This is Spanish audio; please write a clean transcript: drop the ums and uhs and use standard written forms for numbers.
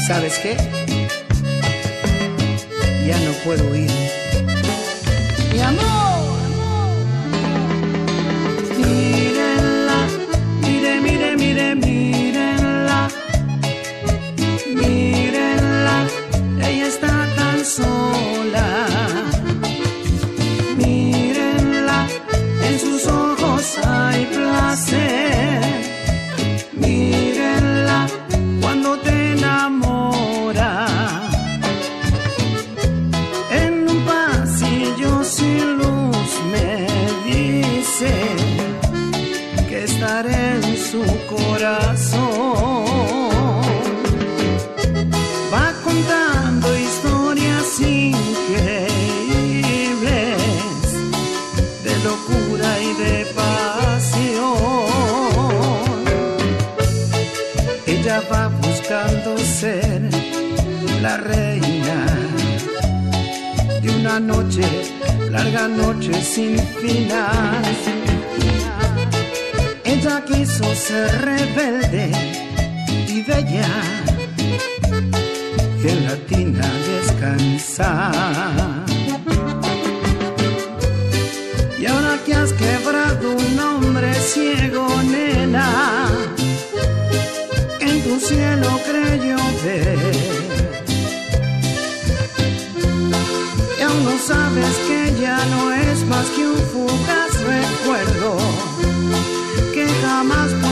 ¿Sabes qué? Ya no puedo ir. Mi amor. Mírenla, mírenla. Mírenla, ella está tan sola. Mírenla, en sus ojos hay placer. Mírenla, cuando te enamora. En un pasillo sin luz me dice que estaré en su corazón. Va contando historias increíbles de locura y de pasión. Ella va buscando ser la reina de una noche, larga noche sin final. Ella quiso ser rebelde y bella, y en la tina descansar. Y ahora que has quebrado un hombre ciego, nena, en tu cielo creyó ver. Y aún no sabes que ya no es más que un fugaz recuerdo que jamás